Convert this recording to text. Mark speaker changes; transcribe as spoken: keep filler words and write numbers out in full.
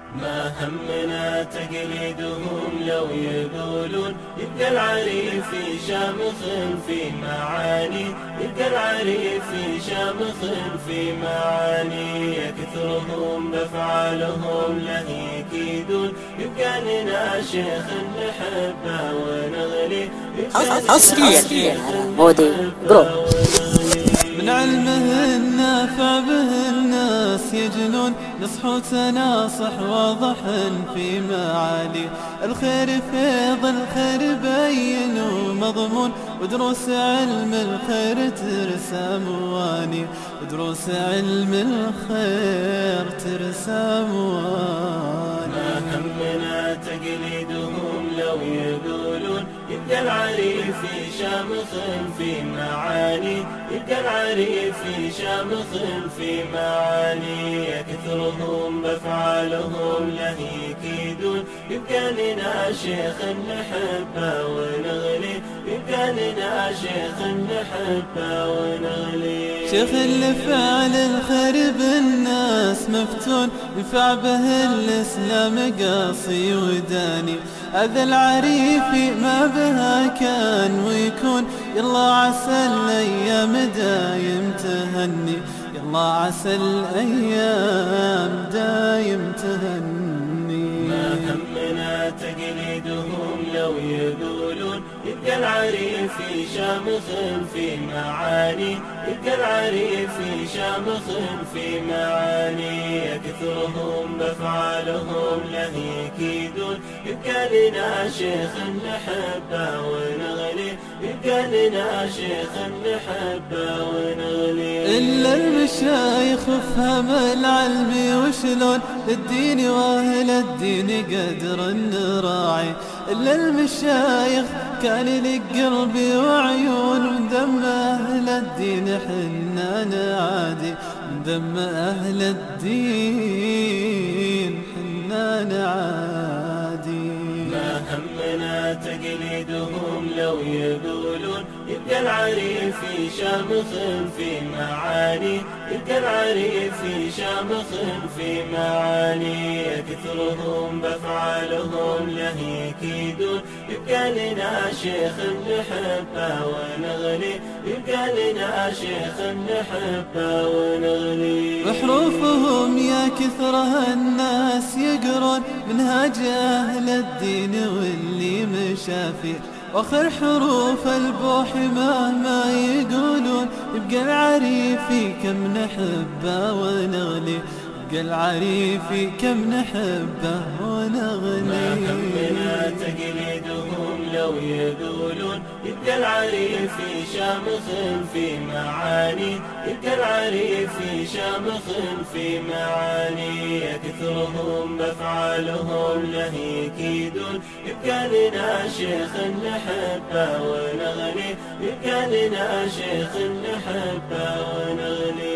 Speaker 1: ما همنا تقليدهم لو يقولون يبقى العريف شامخ في معاني، يبقى العريف شامخ في معاني. يكثرهم بأفعالهم له يكيدون، يبقى لنا شيخ نحبه ونغلي،
Speaker 2: حصريا على مودي جروب.
Speaker 3: من علمه النافع به الناس يجنون، نصح وتناصح واضح في معالي الخير، فيض الخير بين ومضمون، ودروس علم الخير ترسى مواني، ودروس علم الخير ترسى مواني.
Speaker 1: ما همنا تقليدهم لو يقولون يبقى العريف شامخ في معاني، يبقى العريف شامخ في معاني. يكثرهم بأفعالهم له يكيدون، يبقى لنا شيخ نحبه ونغلي، يبقى لنا شيخ نحبه ونغلي.
Speaker 3: شيخ اللي فعل الخير بالناس مفتون، ينفع به الإسلام قاصي وداني. هذا العريف ما بها كان ويكون، يلا عسى الأيام دايم تهني، يلا عسى الأيام دايم تهني.
Speaker 1: ما همنا تقليدهم لو يقولون يبقى العريف شامخ في معاني، يبقى العريف شامخ في معاني. يكثرهم بأفعالهم له يكيدون، يبقى لنا شيخ نحبه ونغلي، يبقى لنا شيخ نحبه ونغلي.
Speaker 3: إلا المشايخ فهم العلم وشلون للدين واهل الدين قدر نراعي. إلا المشايخ كان لك قلبي وعيون، ودم أهل الدين حنا نعادي، دم أهل الدين حنا نعادي.
Speaker 1: ما همنا تقليدهم لو يقولون يبقى العريف شامخ في معاني، يبقى العريف شامخ في معاني. يكثرهم بأفعالهم له يكيدون، يبقى لنا شيخ نحبه ونغلي، يبقى لنا شيخ نحبه ونغلي.
Speaker 3: بحروفهم يا كثرها الناس يقرون منهاج أهل الدين واللي مشافي، واخر حروف البوح مهما يقولون، يبقى العريفي كم نحبه ونغلي، يبقى العريفي كم نحبه ونغلي.
Speaker 1: ما همنا تقليدهم لو يقولون يبقى العريف شامخ في معاني، يبقى العريف شامخ في معاني. يكثرهم بأفعالهم له يكيدون، يبقى لنا شيخ نحبه ونغلي، يبقى لنا شيخ نحبه ونغلي.